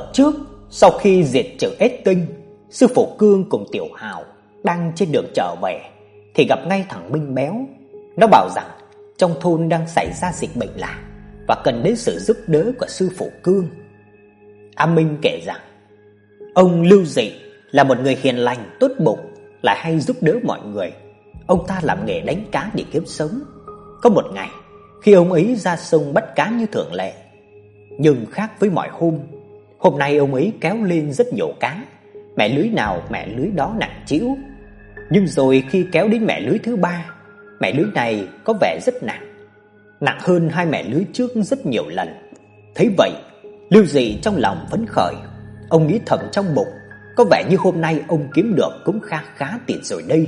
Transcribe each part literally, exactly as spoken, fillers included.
trước, sau khi diệt trừ ết tinh, sư phụ Cương cùng Tiểu Hào đang trên đường trở về thì gặp ngay thằng Minh Béo. Nó bảo rằng trong thôn đang xảy ra dịch bệnh lạ và cần đến sự giúp đỡ của sư phụ Cương. A Minh kể rằng ông Lưu Dị là một người hiền lành, tốt bụng, lại hay giúp đỡ mọi người. Ông ta làm nghề đánh cá để kiếm sống. Có một ngày, khi ông ấy ra sông bắt cá như thường lệ, nhưng khác với mọi hôm, hôm nay ông ấy kéo lên rất nhiều cá, mẻ lưới nào mẻ lưới đó nặng trĩu. Nhưng rồi khi kéo đến mẻ lưới thứ ba, mẻ lưới này có vẻ rất nặng, nặng hơn hai mẻ lưới trước rất nhiều lần. Thấy vậy, Lưu Dị trong lòng phấn khởi. Ông nghĩ thầm trong bụng, có vẻ như hôm nay ông kiếm được cũng khá khá tiền rồi đây.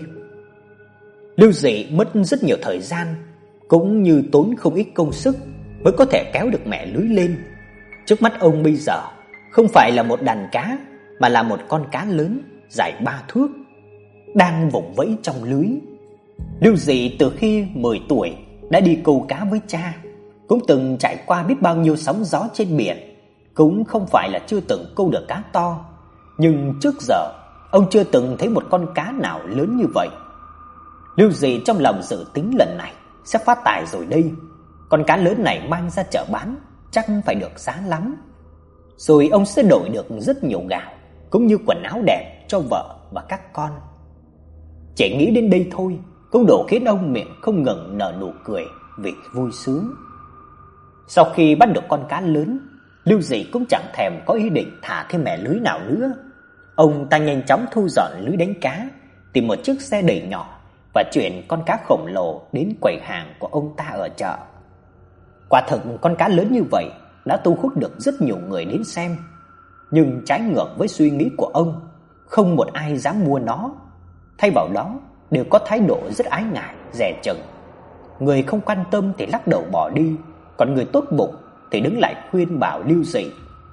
Lưu Dị mất rất nhiều thời gian, cũng như tốn không ít công sức mới có thể kéo được mẻ lưới lên. Trước mắt ông bây giờ không phải là một đàn cá, mà là một con cá lớn dài ba thước đang vùng vẫy trong lưới. Lưu Dị từ khi mười tuổi đã đi câu cá với cha, cũng từng trải qua biết bao nhiêu sóng gió trên biển, cũng không phải là chưa từng câu được cá to, nhưng trước giờ ông chưa từng thấy một con cá nào lớn như vậy. Lưu Dị trong lòng dự tính lần này sẽ phát tài rồi đây. Con cá lớn này mang ra chợ bán chắc phải được giá lắm. Rồi ông sẽ đổi được rất nhiều gạo cũng như quần áo đẹp cho vợ và các con. Chỉ nghĩ đến đây thôi cũng đủ khiến ông miệng không ngừng nở nụ cười vì vui sướng. Sau khi bắt được con cá lớn, Lưu Dị cũng chẳng thèm có ý định thả thêm mẻ lưới nào nữa. Ông ta nhanh chóng thu dọn lưới đánh cá, tìm một chiếc xe đẩy nhỏ và chuyển con cá khổng lồ đến quầy hàng của ông ta ở chợ. Quả thực con cá lớn như vậy đã thu hút được rất nhiều người đến xem, nhưng trái ngược với suy nghĩ của ông, không một ai dám mua nó. Thay vào đó đều có thái độ rất ái ngại, dè chừng. Người không quan tâm thì lắc đầu bỏ đi, còn người tốt bụng thì đứng lại khuyên bảo Lưu Dị.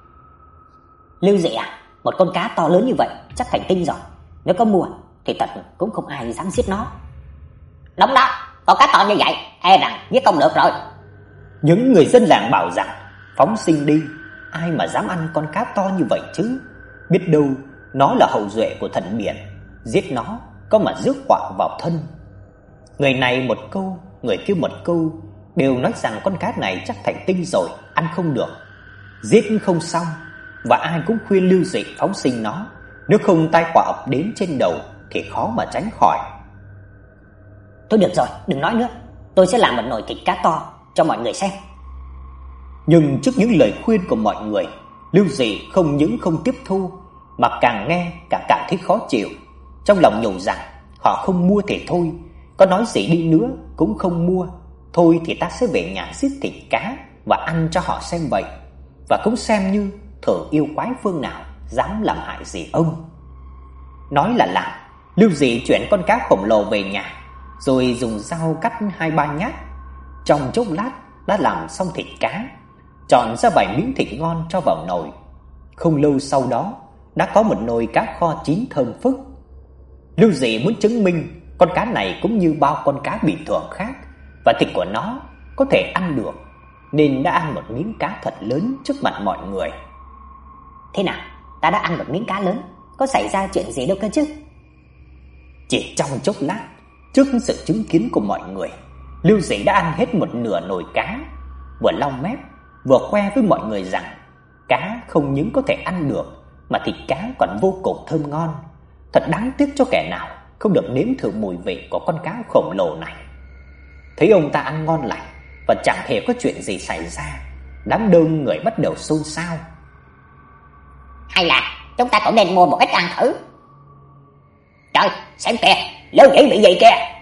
Lưu Dị à, một con cá to lớn như vậy chắc thành tinh rồi, nếu có mua thì thật cũng không ai dám giết nó. Đúng đó, con cá to như vậy e rằng giết không được rồi. Những người dân làng bảo rằng phóng sinh đi, ai mà dám ăn con cá to như vậy chứ, biết đâu nó là hậu duệ của thần biển, giết nó có mà rước họa vào thân. Người này một câu, người kia một câu, đều nói rằng con cá này chắc thành tinh rồi, ăn không được, giết không xong, và ai cũng khuyên Lưu Dị phóng sinh nó, nếu không tai họa ập đến trên đầu thì khó mà tránh khỏi. Thôi được rồi, đừng nói nữa, tôi sẽ làm một nồi thịt cá to cho mọi người xem. Nhưng trước những lời khuyên của mọi người, Lưu Dị không những không tiếp thu, mà càng nghe càng cảm thấy khó chịu. Trong lòng nhủ rằng họ không mua thì thôi, có nói gì đi nữa cũng không mua. Thôi thì ta sẽ về nhà giết thịt cá và ăn cho họ xem vậy, và cũng xem như thử yêu quái phương nào dám làm hại gì ông. Nói là làm, Lưu Dị chuyển con cá khổng lồ về nhà, rồi dùng dao cắt hai ba nhát. Trong chốc lát đã làm xong thịt cá, chọn ra vài miếng thịt ngon cho vào nồi. Không lâu sau đó đã có một nồi cá kho chín thơm phức. Lưu Dị muốn chứng minh con cá này cũng như bao con cá bình thường khác, và thịt của nó có thể ăn được, nên đã ăn một miếng cá thật lớn trước mặt mọi người. Thế nào, ta đã ăn một miếng cá lớn, có xảy ra chuyện gì đâu cơ chứ? Chỉ trong chốc lát, trước sự chứng kiến của mọi người, Lưu Dị đã ăn hết một nửa nồi cá, vừa lau mép vừa khoe với mọi người rằng cá không những có thể ăn được, mà thịt cá còn vô cùng thơm ngon. Thật đáng tiếc cho kẻ nào không được nếm thử mùi vị của con cá khổng lồ này. Thấy ông ta ăn ngon lành và chẳng hề có chuyện gì xảy ra, đám đông người bắt đầu xôn xao. Hay là chúng ta cũng nên mua một ít ăn thử. Trời, xem kìa, Lưu Dị bị gì kìa.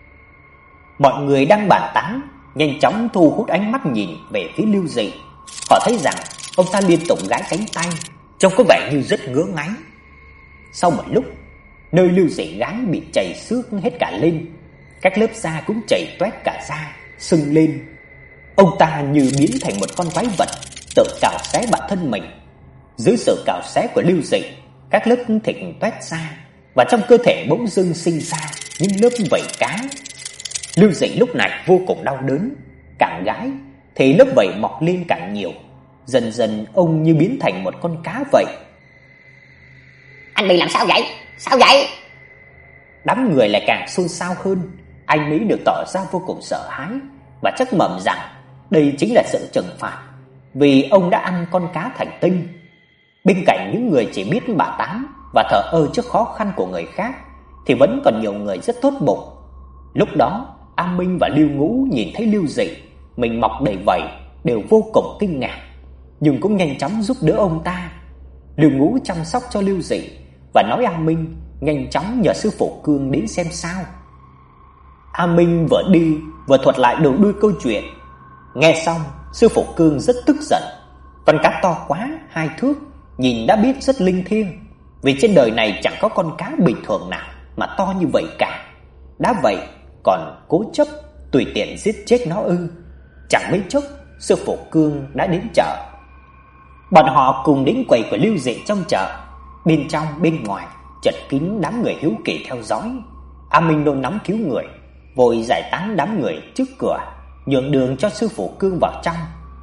Mọi người đang bàn tán nhanh chóng thu hút ánh mắt nhìn về phía Lưu Dị. Họ thấy rằng ông ta liên tục gãi cánh tay, trông có vẻ như rất ngứa ngáy. Sau một lúc, nơi Lưu Dị gái bị chảy xước hết cả lên, các lớp da cũng chảy toét cả da, sưng lên. Ông ta như biến thành một con quái vật tự cào xé bản thân mình. Dưới sự cào xé của Lưu Dị, các lớp thịt toét ra, và trong cơ thể bỗng dưng sinh ra những lớp vảy cá. Lưu Dị lúc này vô cùng đau đớn, càng gãi thì lớp vảy mọc lên càng nhiều. Dần dần ông như biến thành một con cá vậy. Anh bị làm sao vậy? Sao vậy? Đám người lại càng xôn xao hơn. Anh Mỹ được tỏ ra vô cùng sợ hãi và chắc mẩm rằng đây chính là sự trừng phạt vì ông đã ăn con cá thành tinh. Bên cạnh những người chỉ biết bà tán và thờ ơ trước khó khăn của người khác thì vẫn còn nhiều người rất tốt bụng. Lúc đó, A Minh và Lưu Ngũ nhìn thấy Lưu Dị mình mọc đầy vảy đều vô cùng kinh ngạc, nhưng cũng nhanh chóng giúp đỡ ông ta. Lưu Ngũ chăm sóc cho Lưu Dị và nói A Minh nhanh chóng nhờ sư phụ Cương đến xem sao. A Minh vừa đi vừa thuật lại đầu đuôi câu chuyện. Nghe xong, sư phụ Cương rất tức giận. Con cá to quá, hai thước, nhìn đã biết rất linh thiêng, vì trên đời này chẳng có con cá bình thường nào mà to như vậy cả. Đã vậy còn cố chấp tùy tiện giết chết nó ư? Chẳng mấy chốc, sư phụ Cương đã đến chợ. Bọn họ cùng đến quầy của Lưu Dị trong chợ. Bên trong bên ngoài chật kín đám người hiếu kỳ theo dõi. A Minh nôn nóng cứu người, vội giải tán đám người trước cửa, nhường đường cho sư phụ Cương vào trong.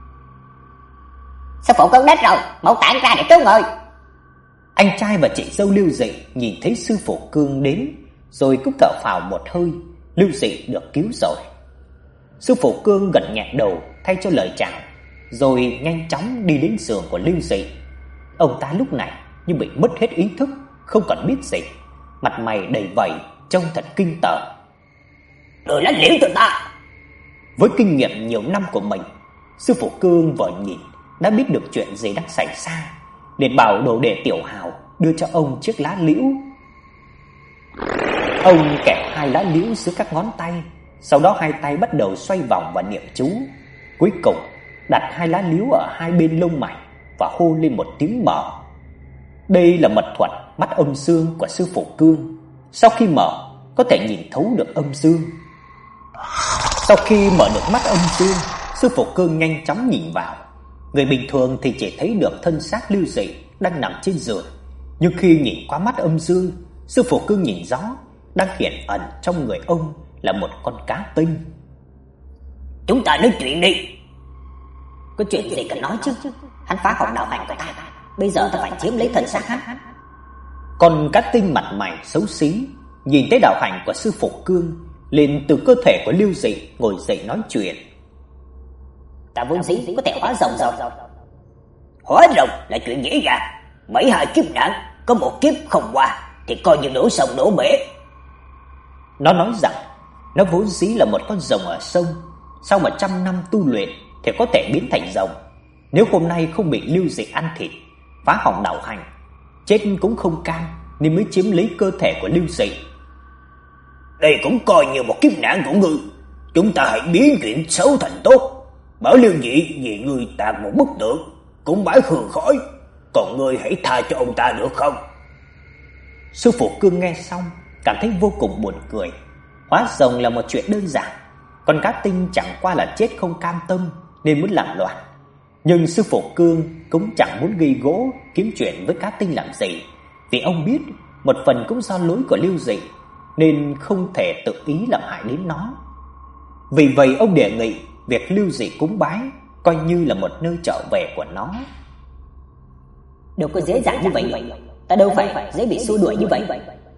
Sư phụ Cương đến rồi, mau tản ra để cứu người. Anh trai và chị dâu Lưu Dị nhìn thấy sư phụ Cương đến, rồi cũng thở phào một hơi, Lưu Dị được cứu rồi. Sư phụ Cương gật nhẹ đầu thay cho lời chào, rồi nhanh chóng đi đến giường của Lưu Dị. Ông ta lúc này như bị mất hết ý thức, không còn biết gì, mặt mày đầy vẩy, trông thật kinh tởm. Đừng lách liễu cho ta. Với kinh nghiệm nhiều năm của mình, sư phụ Cương vừa nhìn đã biết được chuyện gì đang xảy ra, liền bảo đồ đệ Tiểu Hào đưa cho ông chiếc lá liễu. Ông kẹp hai lá liễu giữa các ngón tay, sau đó hai tay bắt đầu xoay vòng và niệm chú. Cuối cùng đặt hai lá liễu ở hai bên lông mày và hô lên một tiếng mở. Đây là mật thuật mắt âm dương của sư phụ Cương. Sau khi mở, có thể nhìn thấu được âm dương. Sau khi mở được mắt âm dương, sư phụ Cương nhanh chóng nhìn vào. Người bình thường thì chỉ thấy được thân xác Lưu Dị đang nằm trên giường, nhưng khi nhìn qua mắt âm dương, sư phụ Cương nhìn rõ đang hiện ẩn trong người ông là một con cá tinh. Chúng ta nói chuyện đi. Có chuyện gì cần nói chứ? Hắn phá hỏng đạo hành của ta, bây giờ ta phải chiếm lấy thân xác hắn. Con cá tinh mặt mày xấu xí nhìn thấy đạo hành của sư phụ Cương, liền từ cơ thể của Lưu Dị ngồi dậy nói chuyện. Ta vốn dĩ có thể hóa rồng rồi. Hóa rồng là chuyện dễ dàng, mấy hai kiếp nạn có một kiếp không qua thì coi như đổ sông đổ bể. Nó nói rằng nó vốn dĩ là một con rồng ở sông, sau một trăm năm tu luyện thì có thể biến thành rồng. Nếu hôm nay không bị Lưu Dị ăn thịt, phá hỏng đạo hành, chết cũng không cam, nên mới chiếm lấy cơ thể của Lưu Dị. Đây cũng coi như một kiếp nạn của ngươi. Chúng ta hãy biến chuyện xấu thành tốt. Bảo Lưu Dị vì ngươi tạc một bức tượng cũng bãi hương khói, còn ngươi hãy tha cho ông ta được không? Sư phụ Cương nghe xong cảm thấy vô cùng buồn cười. Hóa rồng là một chuyện đơn giản, con cá tinh chẳng qua là chết không cam tâm nên muốn làm loạn. Nhưng sư phụ Cương cũng chẳng muốn gây gỗ kiếm chuyện với cá tinh làm gì, vì ông biết một phần cũng do lỗi của Lưu Dị nên không thể tự ý làm hại đến nó. Vì vậy ông đề nghị việc Lưu Dị cúng bái coi như là một nơi trở về của nó. Đâu có dễ dàng như vậy, ta đâu phải dễ bị xua đuổi như vậy.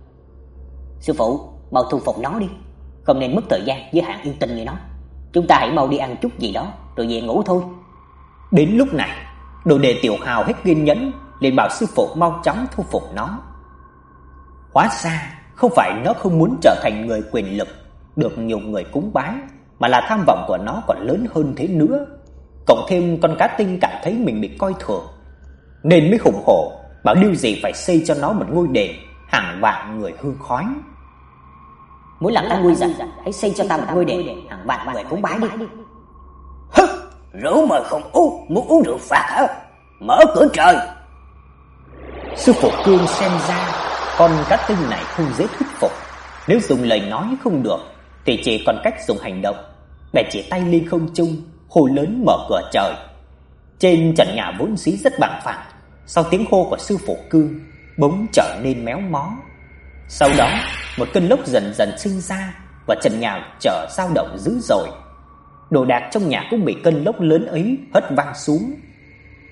Sư phụ, mau thu phục nó đi, không nên mất thời gian với hạng yêu tinh như nó. Chúng ta hãy mau đi ăn chút gì đó rồi về ngủ thôi. Đến lúc này, đồ đệ Tiểu Hào hết kiên nhẫn, liền bảo sư phụ mau chóng thu phục nó. Hóa ra không phải nó không muốn trở thành người quyền lực được nhiều người cúng bái, mà là tham vọng của nó còn lớn hơn thế nữa. Cộng thêm con cá tinh cảm thấy mình bị coi thường, nên mới hùng hổ bảo Lưu Dị phải xây cho nó một ngôi đền hàng vạn người hương khói. Muốn làm ta nguy giận, hãy xây cho ta một ngôi đền hàng vạn người cúng bái đi. Hứ, rượu mời không uống, muốn uống rượu phạt hả? Mở cửa trời. Sư phụ Cương xem ra con cá tinh này không dễ thuyết phục. Nếu dùng lời nói không được thì chỉ còn cách dùng hành động. Bèn chỉ tay lên không trung, hô lớn mở cửa trời. Trên trần nhà vốn dĩ rất bằng phẳng, sau tiếng hô của sư phụ Cương bỗng trở nên méo mó. Sau đó một cơn lốc dần dần sinh ra và trần nhà trở dao động dữ dội. Đồ đạc trong nhà cũng bị cơn lốc lớn ấy hất văng xuống.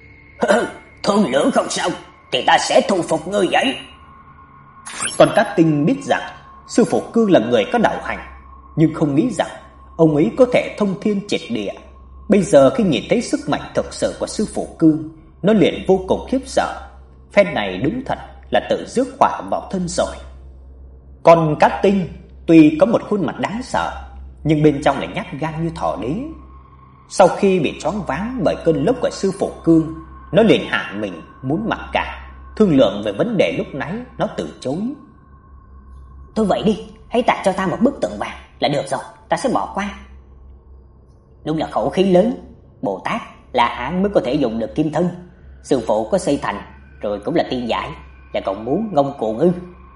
Thương lượng không xong thì ta sẽ thu phục ngươi vậy. Còn Cát Tinh biết rằng sư phụ Cương là người có đạo hành, nhưng không nghĩ rằng ông ấy có thể thông thiên triệt địa. Bây giờ khi nhìn thấy sức mạnh thực sự của sư phụ Cương, nó liền vô cùng khiếp sợ. Phen này đúng thật là tự rước họa vào thân rồi. Còn Cát Tinh tuy có một khuôn mặt đáng sợ, nhưng bên trong lại nhát gan như thỏ đế. Sau khi bị choáng váng bởi cơn lốc của sư phụ Cương, nó liền hạ mình muốn mặc cả, thương lượng về vấn đề lúc nãy nó từ chối. Thôi vậy đi, hãy tặng cho ta một bức tượng vàng là được rồi, ta sẽ bỏ qua. Đúng là khẩu khí lớn, Bồ Tát là hạng mới có thể dùng được kim thân. Sư phụ có xây thành rồi cũng là tiên giải, là còn muốn ngông cuồng ư?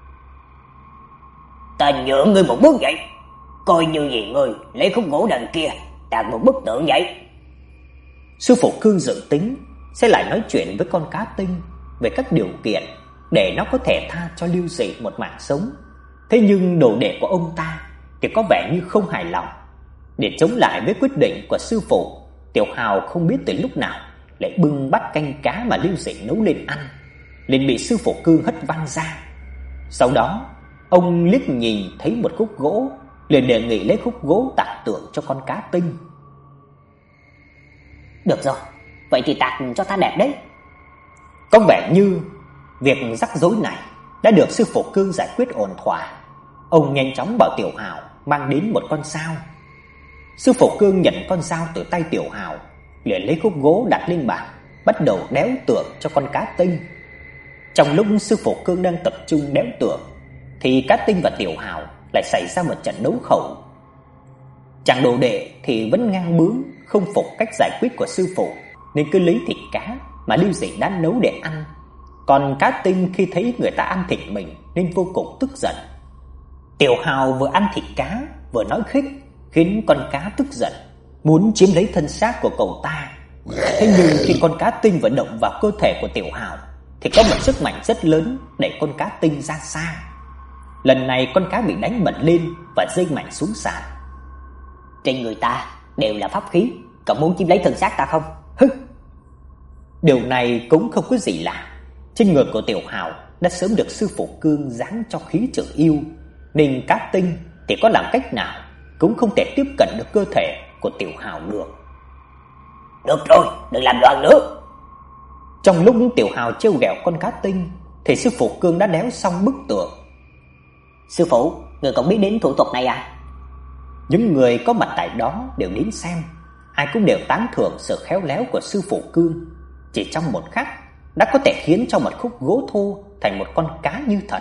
Ta nhượng ngươi một bước vậy, coi như gì ngươi lấy khúc gỗ đằng kia tặng một bức tượng vậy. Sư phụ Cương dự tính sẽ lại nói chuyện với con Cá Tinh về các điều kiện để nó có thể tha cho Lưu Dị một mạng sống. Thế nhưng đồ đệ của ông ta thì có vẻ như không hài lòng. Để chống lại với quyết định của sư phụ, Tiểu Hào không biết từ lúc nào lại bưng bát canh cá mà Lưu Dị nấu lên ăn, liền bị sư phụ Cương hất văng ra. Sau đó, ông liếc nhìn thấy một khúc gỗ, liền đề nghị lấy khúc gỗ tặng tượng cho con Cá Tinh. Được rồi, vậy thì tặng cho ta đẹp đấy. Có vẻ như việc rắc rối này đã được sư phụ Cương giải quyết ổn thỏa. Ông nhanh chóng bảo Tiểu Hào mang đến một con dao. Sư phụ Cương nhận con dao từ tay Tiểu Hào, liền lấy khúc gỗ đặt lên bàn, bắt đầu đéo tượng cho con Cá Tinh. Trong lúc sư phụ Cương đang tập trung đéo tượng, thì Cá Tinh và Tiểu Hào lại xảy ra một trận đấu khẩu. Chàng đồ đệ thì vẫn ngang bướng, không phục cách giải quyết của sư phụ, nên cứ lấy thịt cá mà Lưu Dị đã nấu để ăn. Còn Cá Tinh khi thấy người ta ăn thịt mình nên vô cùng tức giận. Tiểu Hào vừa ăn thịt cá vừa nói khích, khiến con cá tức giận, muốn chiếm lấy thân xác của cậu ta. Thế nhưng khi con Cá Tinh vận động vào cơ thể của Tiểu Hào thì có một sức mạnh rất lớn đẩy con Cá Tinh ra xa. Lần này con cá bị đánh bật lên và rơi mạnh xuống sàn. Trên người ta đều là pháp khí, cậu muốn chiếm lấy thân xác ta không? Hứ. Điều này cũng không có gì lạ. Trên người của Tiểu Hào đã sớm được sư phụ Cương giáng cho khí trừ yêu, nên Cá Tinh thì có làm cách nào cũng không thể tiếp cận được cơ thể của Tiểu Hào được. Được rồi, đừng làm loạn nữa. Trong lúc Tiểu Hào trêu ghẹo con Cá Tinh thì sư phụ Cương đã đéo xong bức tượng. Sư phụ, người còn biết đến thủ thuật này à? Những người có mặt tại đó đều đến xem, ai cũng đều tán thưởng sự khéo léo của sư phụ Cương. Chỉ trong một khắc đã có thể khiến cho một khúc gỗ thô thành một con cá như thật.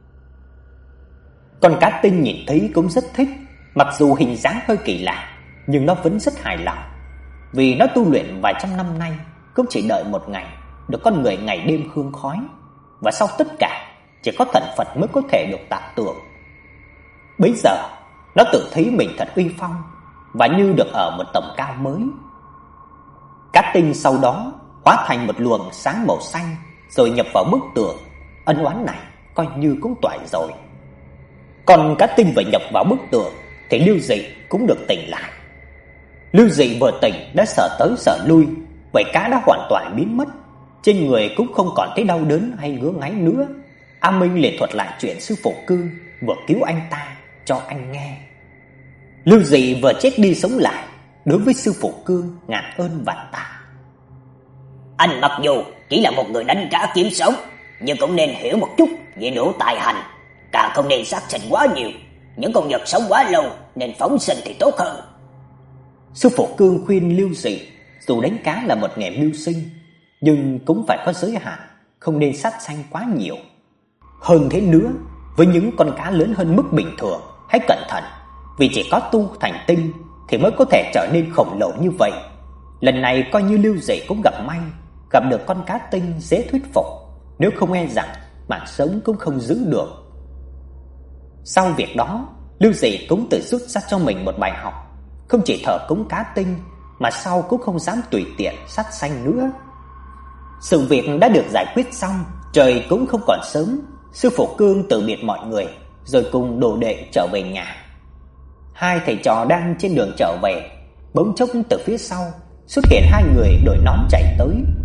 Con Cá Tinh nhìn thấy cũng rất thích, mặc dù hình dáng hơi kỳ lạ, nhưng nó vẫn rất hài lòng. Vì nó tu luyện vài trăm năm nay, cũng chỉ đợi một ngày được con người ngày đêm hương khói, và sau tất cả chỉ có thần Phật mới có thể được tạc tượng. Bây giờ nó tự thấy mình thật uy phong và như được ở một tầm cao mới. Cá Tinh sau đó hóa thành một luồng sáng màu xanh rồi nhập vào bức tượng. Ân oán này coi như cũng toại rồi. Còn Cá Tinh vừa nhập vào bức tượng thì Lưu Dị cũng được tỉnh lại. Lưu Dị vừa tỉnh đã sợ tới sợ lui, vậy cá đã hoàn toàn biến mất, trên người cũng không còn thấy đau đớn hay ngứa ngáy nữa. A Minh liền thuật lại chuyện sư phụ Cương vừa cứu anh ta cho anh nghe. Lưu Dị vừa chết đi sống lại, đối với sư phụ Cương ngàn ơn vạn tạ. Anh mặc dù chỉ là một người đánh cá kiếm sống, nhưng cũng nên hiểu một chút về độ tài hành, càng không nên sát sinh quá nhiều. Những con vật sống quá lâu nên phóng sinh thì tốt hơn. Sư phụ Cương khuyên Lưu Dị dù đánh cá là một nghề mưu sinh, nhưng cũng phải có giới hạn, không nên sát sanh quá nhiều. Hơn thế nữa, với những con cá lớn hơn mức bình thường, hãy cẩn thận, vì chỉ có tu thành tinh thì mới có thể trở nên khổng lồ như vậy. Lần này coi như Lưu Dị cũng gặp may, gặp được con cá tinh dễ thuyết phục, nếu không e rằng mạng sống cũng không giữ được. Sau việc đó, Lưu Dị cũng tự rút ra cho mình một bài học, không chỉ thờ cúng cá tinh mà sau cũng không dám tùy tiện sát sanh nữa. Sự việc đã được giải quyết xong, trời cũng không còn sớm. Sư phụ Cương từ biệt mọi người rồi cùng đồ đệ trở về nhà. Hai thầy trò đang trên đường trở về, bỗng chốc từ phía sau xuất hiện hai người đội nón chạy tới.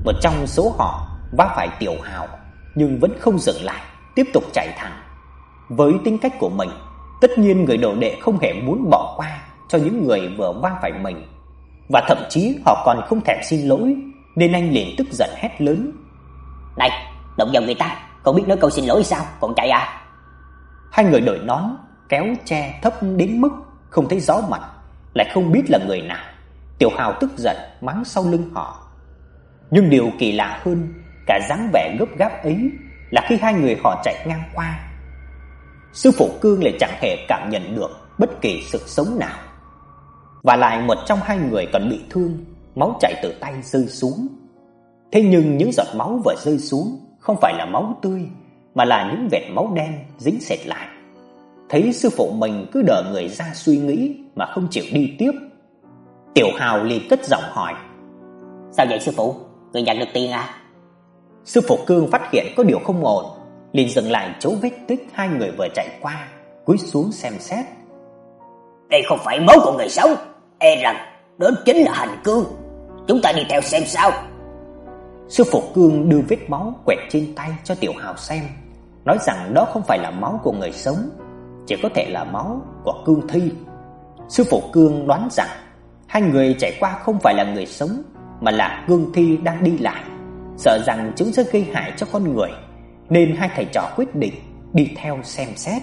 một trong số họ va phải Tiểu Hào nhưng vẫn không dừng lại, tiếp tục chạy thẳng. Với tính cách của mình, tất nhiên người đồ đệ không hề muốn bỏ qua cho những người vừa va phải mình, và thậm chí họ còn không thèm xin lỗi, nên anh liền tức giận hét lớn: "Này, động vào người ta, không biết nói câu xin lỗi sao, còn chạy à?" Hai người đội nón kéo che thấp đến mức không thấy rõ mặt, lại không biết là người nào. Tiểu Hào tức giận mắng sau lưng họ. Nhưng điều kỳ lạ hơn cả dáng vẻ gấp gáp ấy là khi hai người họ chạy ngang qua, sư phụ Cương lại chẳng hề cảm nhận được bất kỳ sự sống nào. Và lại một trong hai người còn bị thương, máu chảy từ tay rơi xuống. Thế nhưng những giọt máu vừa rơi xuống không phải là máu tươi, mà là những vệt máu đen dính sệt lại. Thấy sư phụ mình cứ đờ người ra suy nghĩ mà không chịu đi tiếp, Tiểu Hào liền cất giọng hỏi: "Sao vậy sư phụ? Người nhận được tiền à?" Sư phụ Cương phát hiện có điều không ổn, liền dừng lại chỗ vết tích hai người vừa chạy qua, cúi xuống xem xét. "Đây không phải máu của người sống, e rằng đó chính là hành cương. Chúng ta đi theo xem sao." Sư phụ Cương đưa vết máu quẹt trên tay cho Tiểu Hào xem, nói rằng đó không phải là máu của người sống, chỉ có thể là máu của cương thi. Sư phụ Cương đoán rằng hai người chạy qua không phải là người sống, mà là cương thi đang đi lại, sợ rằng chúng sẽ gây hại cho con người, nên hai thầy trò quyết định đi theo xem xét.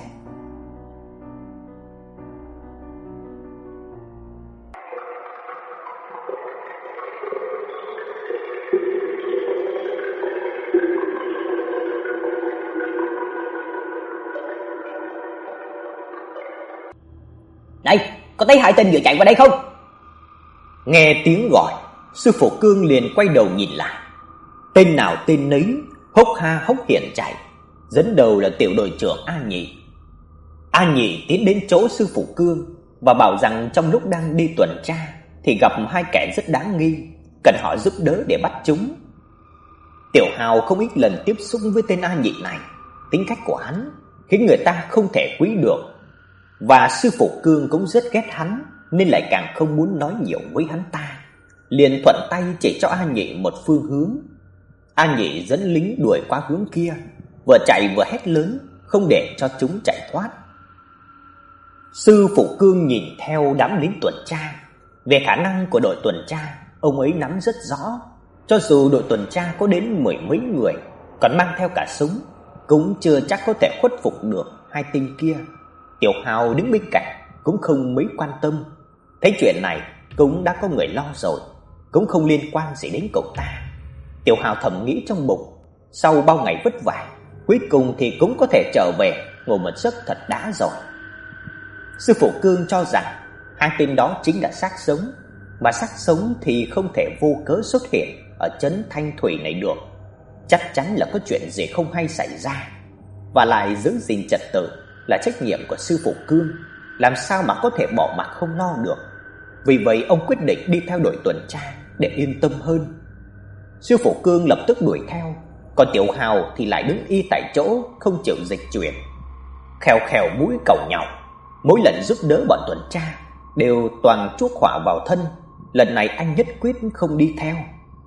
"Này, có thấy hai tên vừa chạy qua đây không?" Nghe tiếng gọi, sư phụ Cương liền quay đầu nhìn lại. Tên nào tên nấy hốc ha hốc hiển chạy, dẫn đầu là tiểu đội trưởng A Nhị. A Nhị tiến đến chỗ sư phụ Cương và bảo rằng trong lúc đang đi tuần tra thì gặp hai kẻ rất đáng nghi, cần họ giúp đỡ để bắt chúng. Tiểu Hào không ít lần tiếp xúc với tên A Nhị này, tính cách của hắn khiến người ta không thể quý được, và sư phụ Cương cũng rất ghét hắn, nên lại càng không muốn nói nhiều với hắn ta. Liền thuận tay chỉ cho A Nhị một phương hướng. A Nhị dẫn lính đuổi qua hướng kia, vừa chạy vừa hét lớn, không để cho chúng chạy thoát. Sư phụ Cương nhìn theo đám lính tuần tra. Về khả năng của đội tuần tra, ông ấy nắm rất rõ. Cho dù đội tuần tra có đến mười mấy người, còn mang theo cả súng, cũng chưa chắc có thể khuất phục được hai tên kia. Tiểu Hào đứng bên cạnh cũng không mấy quan tâm. Thấy chuyện này cũng đã có người lo rồi, cũng không liên quan gì đến cậu ta. Tiểu Hào thầm nghĩ trong bụng, sau bao ngày vất vả, cuối cùng thì cũng có thể trở về ngủ một giấc thật đã rồi. Sư phụ Cương cho rằng hai tên đó chính là xác sống, mà xác sống thì không thể vô cớ xuất hiện ở trấn Thanh Thủy này được. Chắc chắn là có chuyện gì không hay xảy ra, và lại giữ gìn trật tự là trách nhiệm của sư phụ Cương, làm sao mà có thể bỏ mặc không lo được. Vì vậy ông quyết định đi theo đội tuần tra để yên tâm hơn. Sư phụ Cương lập tức đuổi theo, còn Tiểu Hào thì lại đứng y tại chỗ không chịu dịch chuyển, khèo khèo mũi càu nhàu. Mỗi lần giúp đỡ bọn tuần tra đều toàn chuốc họa vào thân. Lần này anh nhất quyết không đi theo.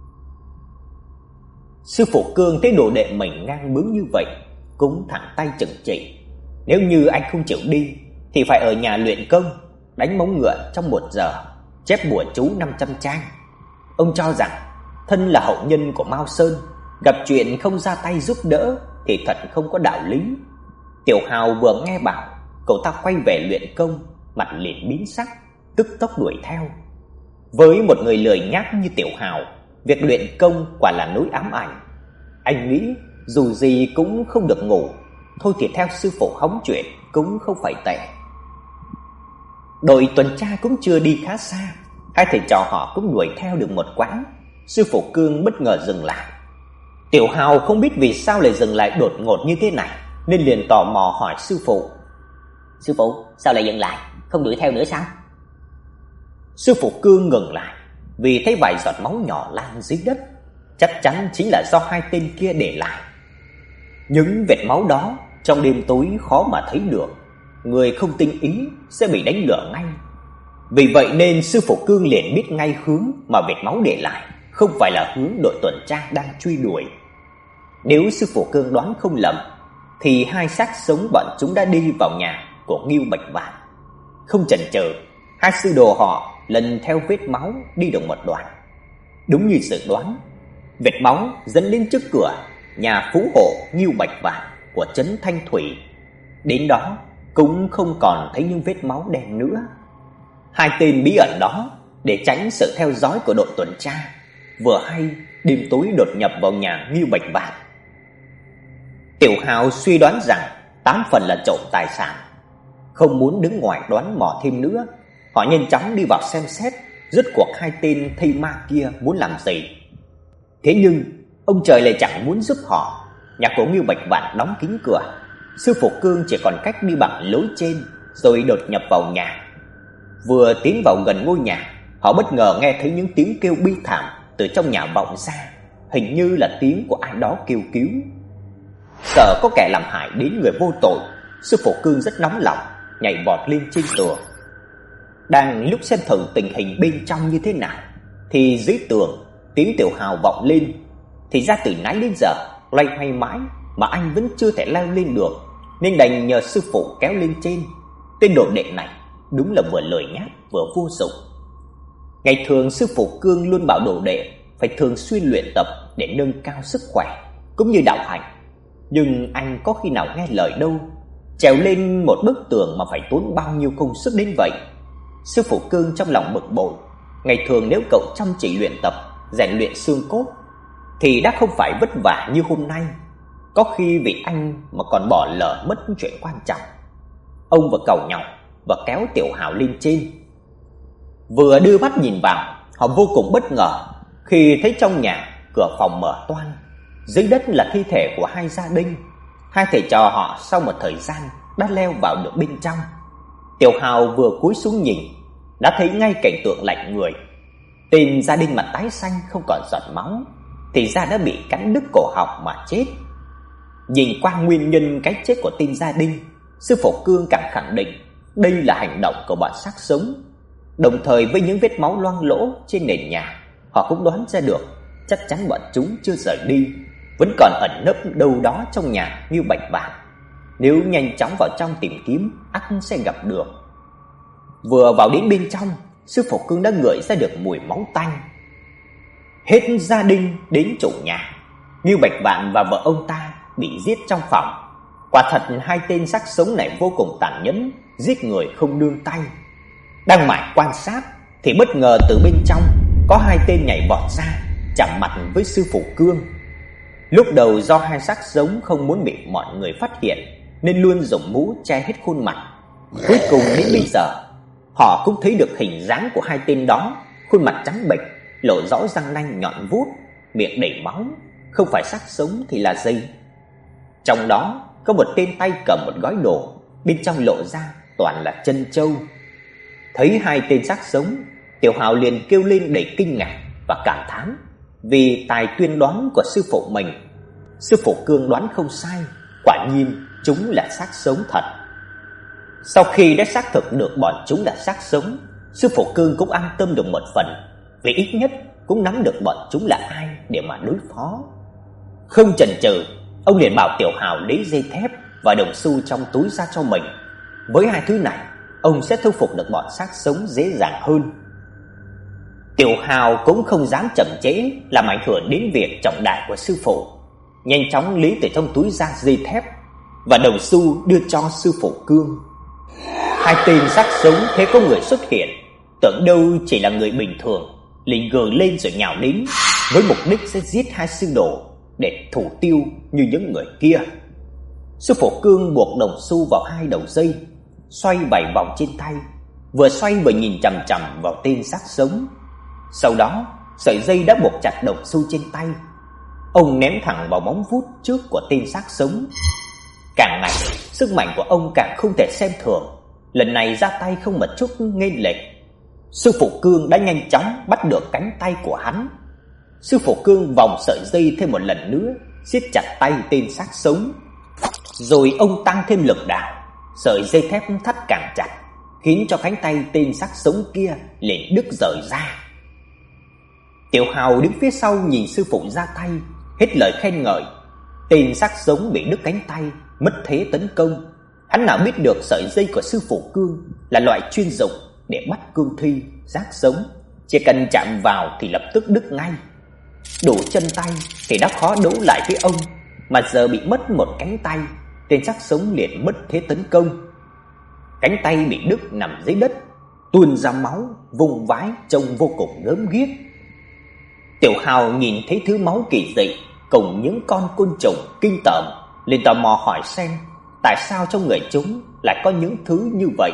Sư phụ Cương thấy đồ đệ mình ngang bướng như vậy, cũng thẳng tay chừng trị. Nếu như anh không chịu đi thì phải ở nhà luyện công, đánh móng ngựa trong một giờ, chép bùa chú năm trăm trang. Ông cho rằng thân là hậu nhân của Mao Sơn, gặp chuyện không ra tay giúp đỡ thì thật không có đạo lý. Tiểu Hào vừa nghe bảo cậu ta quay về luyện công, mặt liền biến sắc, tức tốc đuổi theo. Với một người lười nhác như Tiểu Hào, việc luyện công quả là nỗi ám ảnh. Anh nghĩ dù gì cũng không được ngủ, thôi thì theo sư phụ hóng chuyện cũng không phải tệ. Đội tuần tra cũng chưa đi khá xa, hai thầy trò họ cũng đuổi theo được một quãng. Sư phụ Cương bất ngờ dừng lại. Tiểu Hào không biết vì sao lại dừng lại đột ngột như thế này, nên liền tò mò hỏi sư phụ: "Sư phụ, sao lại dừng lại, không đuổi theo nữa sao?" Sư phụ Cương ngừng lại, vì thấy vài giọt máu nhỏ lan dưới đất, chắc chắn chính là do hai tên kia để lại. Những vệt máu đó trong đêm tối khó mà thấy được, người không tinh ý sẽ bị đánh lừa ngay. Vì vậy nên sư phụ Cương liền biết ngay hướng mà vệt máu để lại không phải là hướng đội tuần tra đang truy đuổi. Nếu sư phụ Cương đoán không lầm thì hai xác sống bọn chúng đã đi vào nhà của Ngưu Bạch Vạn. Không chần chừ, hai sư đồ họ lần theo vết máu đi được một đoạn. Đúng như dự đoán, vết máu dẫn đến trước cửa nhà phú hộ Ngưu Bạch Vạn của trấn Thanh Thủy. Đến đó cũng không còn thấy những vết máu đen nữa. Hai tên bí ẩn đó để tránh sự theo dõi của đội tuần tra, vừa hay đêm tối đột nhập vào nhà Ngưu Bạch Vạn. Tiểu Hào suy đoán rằng tám phần là trộm tài sản. Không muốn đứng ngoài đoán mò thêm nữa, họ nhanh chóng đi vào xem xét rốt cuộc hai tên thây ma kia muốn làm gì. Thế nhưng ông trời lại chẳng muốn giúp họ. Nhà của Ngưu Bạch Vạn đóng kín cửa, sư phụ Cương chỉ còn cách đi bằng lối trên rồi đột nhập vào nhà. Vừa tiến vào gần ngôi nhà, họ bất ngờ nghe thấy những tiếng kêu bi thảm từ trong nhà vọng ra, hình như là tiếng của ai đó kêu cứu. Sợ có kẻ làm hại đến người vô tội, sư phụ Cương rất nóng lòng, nhảy vọt lên trên tường. Đang lúc xem thử tình hình bên trong như thế nào thì dưới tường tiếng Tiểu Hào vọng lên. Thì ra từ nãy đến giờ loay hoay mãi mà anh vẫn chưa thể leo lên được, nên đành nhờ sư phụ kéo lên trên. Tên đồ đệ này đúng là vừa lười nhác vừa vô dụng. Ngày thường sư phụ Cương luôn bảo đồ đệ phải thường xuyên luyện tập để nâng cao sức khỏe cũng như đạo hành, nhưng anh có khi nào nghe lời đâu. Trèo lên một bức tường mà phải tốn bao nhiêu công sức đến vậy. Sư phụ Cương trong lòng bực bội. Ngày thường nếu cậu chăm chỉ luyện tập, rèn luyện xương cốt thì đã không phải vất vả như hôm nay. Có khi vì anh mà còn bỏ lỡ mất chuyện quan trọng. Ông vừa cầu nhau và kéo Tiểu Hào lên trên. Vừa đưa mắt nhìn vào, họ vô cùng bất ngờ khi thấy trong nhà cửa phòng mở toang. Dưới đất là thi thể của hai gia đình. Hai thầy trò họ sau một thời gian đã leo vào được bên trong. Tiểu Hào vừa cúi xuống nhìn đã thấy ngay cảnh tượng lạnh người. Tên gia đình mặt tái xanh không còn giọt máu, thì ra đã bị cắn đứt cổ họng mà chết. Nhìn qua nguyên nhân cái chết của tên gia đình, sư phụ Cương càng khẳng định đây là hành động của bọn xác sống. Đồng thời với những vết máu loang lỗ trên nền nhà, họ cũng đoán ra được chắc chắn bọn chúng chưa rời đi, vẫn còn ẩn nấp đâu đó trong nhà như Bạch Vạn. Nếu nhanh chóng vào trong tìm kiếm, ắt sẽ gặp được. Vừa vào đến bên trong, sư phụ Cương đã ngửi ra được mùi máu tanh. Hết gia đình đến chủ nhà, Ngưu Bạch Vạn và vợ ông ta bị giết trong phòng. Quả thật hai tên xác sống này vô cùng tàn nhẫn, giết người không nương tay. Đang mải quan sát thì bất ngờ từ bên trong có hai tên nhảy vọt ra, chạm mặt với sư phụ Cương. Lúc đầu do hai xác sống không muốn bị mọi người phát hiện nên luôn dùng mũ che hết khuôn mặt. Cuối cùng đến bây giờ họ cũng thấy được hình dáng của hai tên đó, khuôn mặt trắng bệch, lộ rõ răng nanh nhọn vuốt, miệng đầy máu, không phải xác sống thì là gì. Trong đó có một tên tay cầm một gói đồ, bên trong lộ ra toàn là chân trâu. Thấy hai tên xác sống, Tiểu Hào liền kêu lên đầy kinh ngạc và cảm thán vì tài tuyên đoán của sư phụ mình. Sư phụ Cương đoán không sai, quả nhiên chúng là xác sống thật. Sau khi đã xác thực được bọn chúng là xác sống, sư phụ Cương cũng an tâm được một phần, vì ít nhất cũng nắm được bọn chúng là ai để mà đối phó. Không chần chừ, ông liền bảo Tiểu Hào lấy dây thép và đồng xu trong túi ra cho mình. Với hai thứ này, ông sẽ thu phục được bọn xác sống dễ dàng hơn. Tiểu Hào cũng không dám chậm trễ làm ảnh hưởng đến việc trọng đại của sư phụ, nhanh chóng lấy từ trong túi ra dây thép và đồng xu đưa cho sư phụ Cương. Hai tên xác sống thấy có người xuất hiện, tưởng đâu chỉ là người bình thường, liền gừ lên rồi nhào đến với mục đích sẽ giết hai sư đồ để thủ tiêu như những người kia. Sư phụ Cương buộc đồng xu vào hai đầu dây, xoay bảy vòng trên tay, vừa xoay vừa nhìn chằm chằm vào tên xác sống. Sau đó, sợi dây đã buộc chặt đồng xu trên tay. Ông ném thẳng vào móng vuốt trước của tên xác sống. Càng ngày, sức mạnh của ông càng không thể xem thường. Lần này ra tay không một chút nghênh lệch. Sư phụ Cương đã nhanh chóng bắt được cánh tay của hắn. Sư phụ Cương vòng sợi dây thêm một lần nữa, siết chặt tay tên xác sống. Rồi ông tăng thêm lực đạo, sợi dây thép thắt càng chặt, khiến cho cánh tay tên xác sống kia liền đứt rời ra. Tiểu Hào đứng phía sau nhìn sư phụ ra tay, hết lời khen ngợi. Tên xác sống bị đứt cánh tay, mất thế tấn công. Hắn nào biết được sợi dây của sư phụ Cương là loại chuyên dụng để bắt cương thi, xác sống, chỉ cần chạm vào thì lập tức đứt ngay. Đủ chân tay thì đã khó đấu lại với ông, mà giờ bị mất một cánh tay, tên xác sống liền mất thế tấn công. Cánh tay bị đứt nằm dưới đất, tuôn ra máu, vùng vãi trông vô cùng gớm ghiếc. Tiểu Hào nhìn thấy thứ máu kỳ dị cùng những con côn trùng kinh tởm, liền tò mò hỏi xem tại sao trong người chúng lại có những thứ như vậy.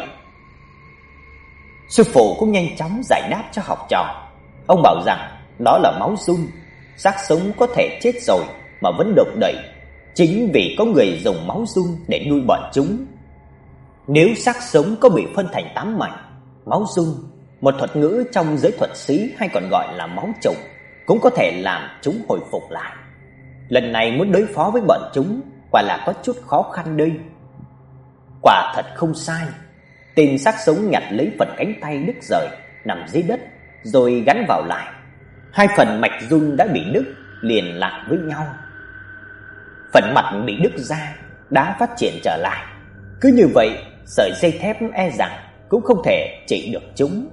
Sư phụ cũng nhanh chóng giải đáp cho học trò. Ông bảo rằng đó là máu giun, xác sống có thể chết rồi mà vẫn động đậy, chính vì có người dùng máu giun để nuôi bọn chúng. Nếu xác sống có bị phân thành tám mảnh, máu giun, một thuật ngữ trong giới thuật sĩ hay còn gọi là máu trùng, cũng có thể làm chúng hồi phục lại. Lần này muốn đối phó với bọn chúng quả là có chút khó khăn đây. Quả thật không sai. Tên xác sống nhặt lấy phần cánh tay đứt rời nằm dưới đất rồi gắn vào lại. Hai phần mạch giun đã bị đứt liền lại với nhau. Phần mặt bị đứt ra đã phát triển trở lại. Cứ như vậy, sợi dây thép e rằng cũng không thể trị được chúng.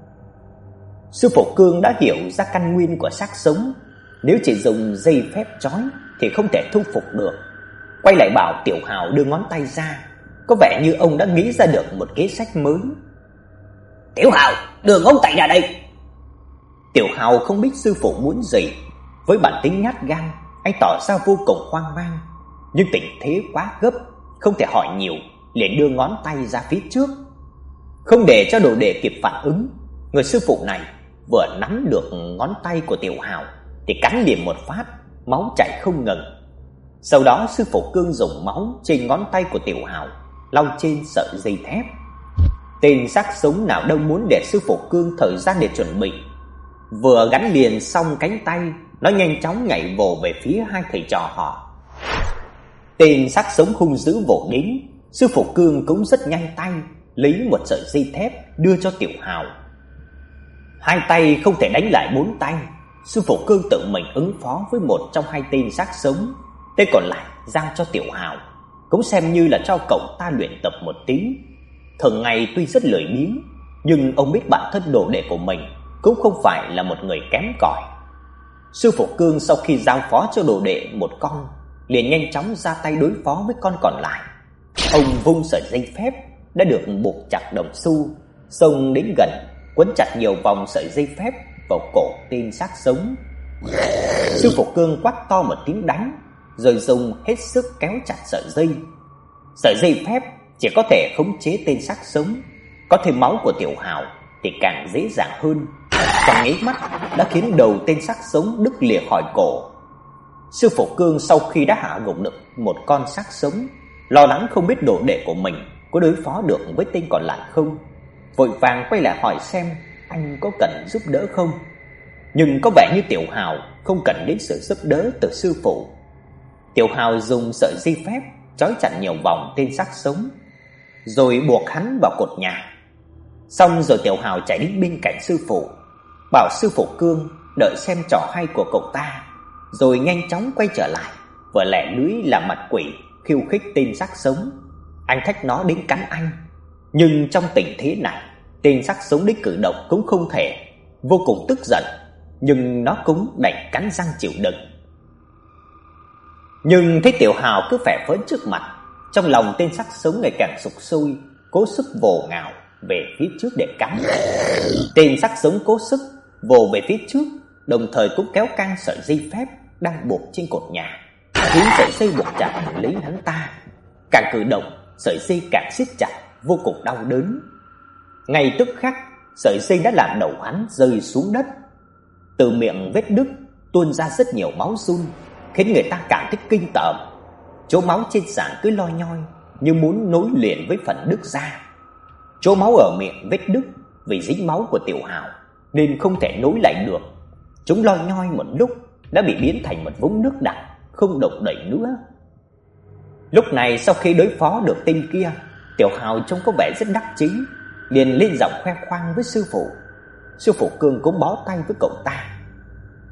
Sư phụ Cương đã hiểu ra căn nguyên của xác sống. Nếu chỉ dùng dây phép trói thì không thể thu phục được. Quay lại bảo Tiểu Hào đưa ngón tay ra, có vẻ như ông đã nghĩ ra được một kế sách mới. Tiểu Hào, đưa ngón tay ra đây. Tiểu Hào không biết sư phụ muốn gì. Với bản tính nhát gan, anh tỏ ra vô cùng hoang mang. Nhưng tình thế quá gấp, không thể hỏi nhiều, liền đưa ngón tay ra phía trước. Không để cho đồ đệ kịp phản ứng, người sư phụ này vừa nắm được ngón tay của Tiểu Hào thì cắn liền một phát, máu chảy không ngừng. Sau đó sư phụ Cương dùng máu trên ngón tay của Tiểu Hào lau trên sợi dây thép. Tên xác sống nào đâu muốn để sư phụ Cương thời gian để chuẩn bị. Vừa gắn liền xong cánh tay, nó nhanh chóng nhảy vồ về phía hai thầy trò họ. Tên xác sống hung dữ vồ đến, sư phụ Cương cũng rất nhanh tay, lấy một sợi dây thép đưa cho Tiểu Hào. Hai tay không thể đánh lại bốn tay, sư phụ Cương tự mình ứng phó với một trong hai tên xác sống, tên còn lại giao cho Tiểu Hào, cũng xem như là cho cậu ta luyện tập một tí. Thường ngày tuy rất lười biếng, nhưng ông biết bản thân đồ đệ của mình cũng không phải là một người kém cỏi. Sư phụ Cương sau khi giao phó cho đồ đệ một con, liền nhanh chóng ra tay đối phó với con còn lại. Ông vung sợi dây phép đã được buộc chặt đồng xu, xông đến gần, quấn chặt nhiều vòng sợi dây phép vào cổ tên xác sống. Sư phụ Cương quát to một tiếng đánh, rồi dùng hết sức kéo chặt sợi dây. Sợi dây phép chỉ có thể khống chế tên xác sống, có thêm máu của Tiểu Hào thì càng dễ dàng hơn. Trong nháy mắt đã khiến đầu tên xác sống đứt lìa khỏi cổ. Sư phụ Cương sau khi đã hạ gục được một con xác sống, lo lắng không biết đồ đệ của mình có đối phó được với tên còn lại không, vội vàng quay lại hỏi xem anh có cần giúp đỡ không. Nhưng có vẻ như Tiểu Hào không cần đến sự giúp đỡ từ sư phụ. Tiểu Hào dùng sợi dây phép trói chặt nhiều vòng tên xác sống, rồi buộc hắn vào cột nhà. Xong rồi Tiểu Hào chạy đến bên cạnh sư phụ, bảo sư phụ Cương đợi xem trò hay của cậu ta, rồi nhanh chóng quay trở lại, vừa lẻ lưỡi làm mặt quỷ khiêu khích tên xác sống. Anh thách nó đến cắn anh, nhưng trong tình thế này, tên xác sống đến cử động cũng không thể. Vô cùng tức giận, nhưng nó cũng đành cắn răng chịu đựng. Nhưng thấy Tiểu Hào cứ phè phỡn trước mặt, trong lòng tên xác sống ngày càng sục sôi, cố sức vồ ngào về phía trước để cắn. Tên xác sống cố sức vồ về phía trước, đồng thời cũng kéo căng sợi dây phép đang buộc trên cột nhà, khiến sợi dây buộc chặt lấy hắn ta. Càng cử động, sợi dây càng siết chặt, vô cùng đau đớn. Ngay tức khắc, sợi dây đã làm đầu hắn rơi xuống đất. Từ miệng vết đứt tuôn ra rất nhiều máu giun, khiến người ta cảm thấy kinh tởm. Chỗ máu trên sàn cứ loi nhoi như muốn nối liền với phần đứt ra. Chỗ máu ở miệng vết đứt vì dính máu của Tiểu Hào nên không thể nối lại được. Chúng loi nhoi một lúc đã bị biến thành một vũng nước đặc, không động đậy nữa. Lúc này sau khi đối phó được tên kia, Tiểu Hào trông có vẻ rất đắc chí, liền lên giọng khoe khoang với sư phụ. Sư phụ Cương cũng bó tay với cậu ta.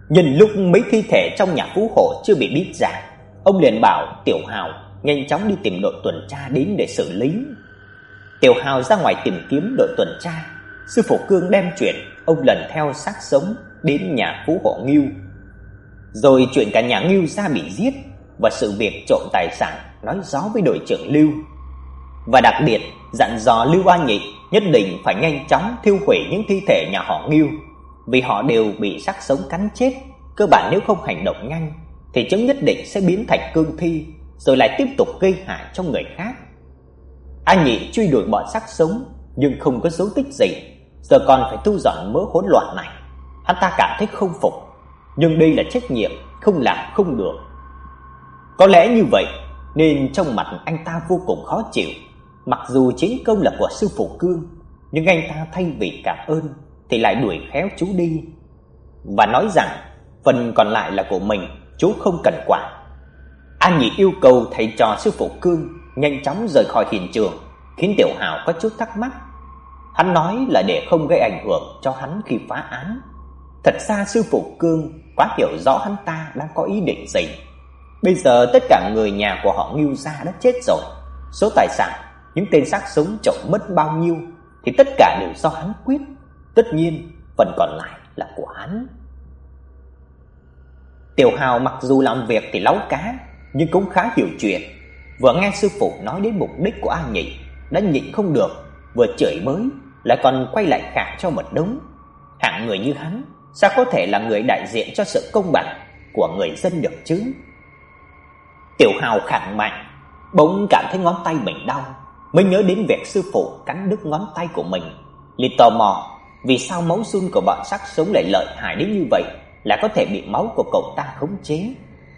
Nhân lúc mấy thi thể trong nhà phú hộ chưa bị biết ra, ông liền bảo Tiểu Hào nhanh chóng đi tìm đội tuần tra đến để xử lý. Tiểu Hào ra ngoài tìm kiếm đội tuần tra. Sư phụ Cương đem chuyện ông lần theo xác sống đến nhà phú hộ Ngưu, rồi chuyện cả nhà Ngưu ra bị giết và sự việc trộm tài sản nói rõ với đội trưởng Lưu. Và đặc biệt dặn dò Lưu An Nhị nhất định phải nhanh chóng thiêu hủy những thi thể nhà họ Ngưu, vì họ đều bị xác sống cắn chết. Cơ bản nếu không hành động nhanh thì chúng nhất định sẽ biến thành cương thi, rồi lại tiếp tục gây hại cho người khác. An Nhị truy đuổi bọn xác sống nhưng không có dấu tích gì, giờ còn phải thu dọn mớ hỗn loạn này. Hắn ta cảm thấy không phục, nhưng đây là trách nhiệm, không làm không được. Có lẽ như vậy nên trong mặt anh ta vô cùng khó chịu. Mặc dù chiến công là của sư phụ Cương, nhưng anh ta thay vì cảm ơn thì lại đuổi khéo chú đi và nói rằng phần còn lại là của mình, chú không cần quản. An Nhị yêu cầu thầy trò sư phụ Cương nhanh chóng rời khỏi hiện trường, khiến Tiểu Hào có chút thắc mắc. Hắn nói là để không gây ảnh hưởng cho hắn khi phá án. Thật ra sư phụ Cương quá hiểu rõ hắn ta đang có ý định gì. Bây giờ tất cả người nhà của họ Ngưu gia đã chết rồi. Số tài sản, những tên xác sống trộm mất bao nhiêu thì tất cả đều do hắn quyết. Tất nhiên phần còn lại là của hắn. Tiểu Hào mặc dù làm việc thì láu cá, nhưng cũng khá hiểu chuyện. Vừa nghe sư phụ nói đến mục đích của An Nhị đã nhịn không được, vừa chửi bới lại còn quay lại khạc cho một đống. Hạng người như hắn sao có thể là người đại diện cho sự công bằng của người dân được chứ? Tiểu Hào khẳng mạnh, bỗng cảm thấy ngón tay mình đau, mới nhớ đến việc sư phụ cắn đứt ngón tay của mình, liền tò mò vì sao máu sun của bọn xác sống lại lợi hại đến như vậy, là có thể bị máu của cậu ta khống chế.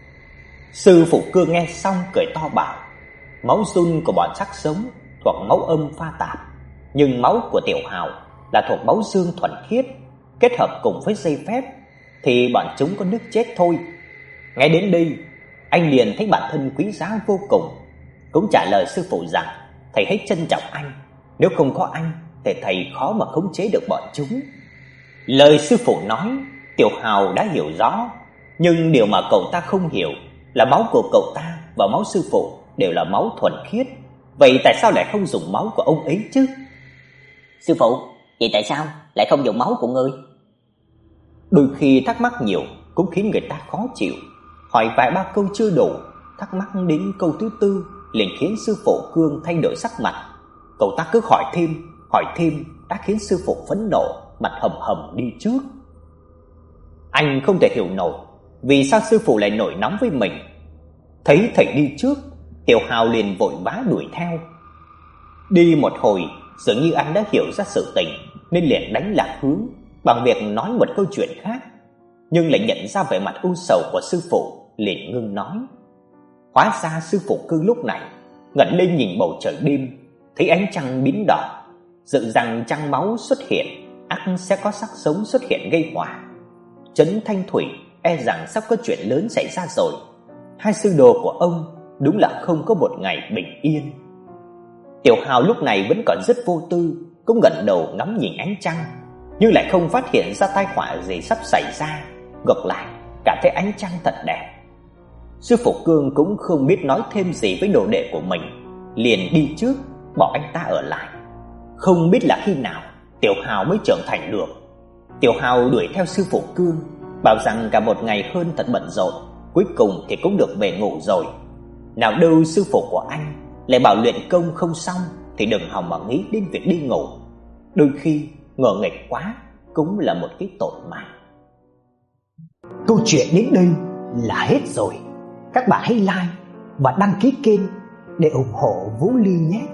Sư phụ Cương nghe xong cười to bảo, máu sun của bọn xác sống thuộc máu âm pha tạp, nhưng máu của Tiểu Hào là thuộc máu dương thuần khiết, kết hợp cùng với dây phép thì bọn chúng có nước chết thôi. Nghe đến đây, anh liền thấy bản thân quý giá vô cùng, cũng trả lời sư phụ rằng thầy hãy trân trọng anh, nếu không có anh thì thầy khó mà khống chế được bọn chúng. Lời sư phụ nói, Tiểu Hào đã hiểu rõ, nhưng điều mà cậu ta không hiểu là máu của cậu ta và máu sư phụ đều là máu thuần khiết, vậy tại sao lại không dùng máu của ông ấy chứ? Sư phụ, vậy tại sao lại không dùng máu của ngươi? Đôi khi thắc mắc nhiều cũng khiến người ta khó chịu, hỏi vài ba câu chưa đủ, thắc mắc đến câu thứ tư liền khiến sư phụ Cương thay đổi sắc mặt. Cậu ta cứ hỏi thêm, hỏi thêm đã khiến sư phụ phẫn nộ, mặt hầm hầm đi trước. Anh không thể hiểu nổi vì sao sư phụ lại nổi nóng với mình. Thấy thầy đi trước, Tiểu Hào liền vội vã đuổi theo. Đi một hồi, dường như anh đã hiểu ra sự tình nên liền đánh lạc hướng bằng việc nói một câu chuyện khác, nhưng lại nhận ra vẻ mặt u sầu của sư phụ, liền ngưng nói. Hóa ra sư phụ Cương lúc này ngẩng lên nhìn bầu trời đêm, thấy ánh trăng biến đỏ, dự rằng trăng máu xuất hiện ắt sẽ có xác sống xuất hiện gây họa. Trấn Thanh Thủy e rằng sắp có chuyện lớn xảy ra rồi. Hai sư đồ của ông đúng là không có một ngày bình yên. Tiểu Hào lúc này vẫn còn rất vô tư, cũng gật đầu ngắm nhìn ánh trăng, nhưng lại không phát hiện ra tai họa gì sắp xảy ra, ngược lại cảm thấy ánh trăng thật đẹp. Sư phụ Cương cũng không biết nói thêm gì với đồ đệ của mình, liền đi trước, bỏ anh ta ở lại. Không biết là khi nào Tiểu Hào mới trưởng thành được. Tiểu Hào đuổi theo sư phụ Cương, bảo rằng cả một ngày hơn thật bận rộn, cuối cùng thì cũng được về ngủ rồi. Nào đâu sư phụ của anh lại bảo luyện công không xong thì đừng hòng mà nghĩ đến việc đi ngủ. Đôi khi ngờ nghệch quá cũng là một cái tội mà. Câu chuyện đến đây là hết rồi. Các bạn hãy like và đăng ký kênh để ủng hộ Vũ Ly nhé.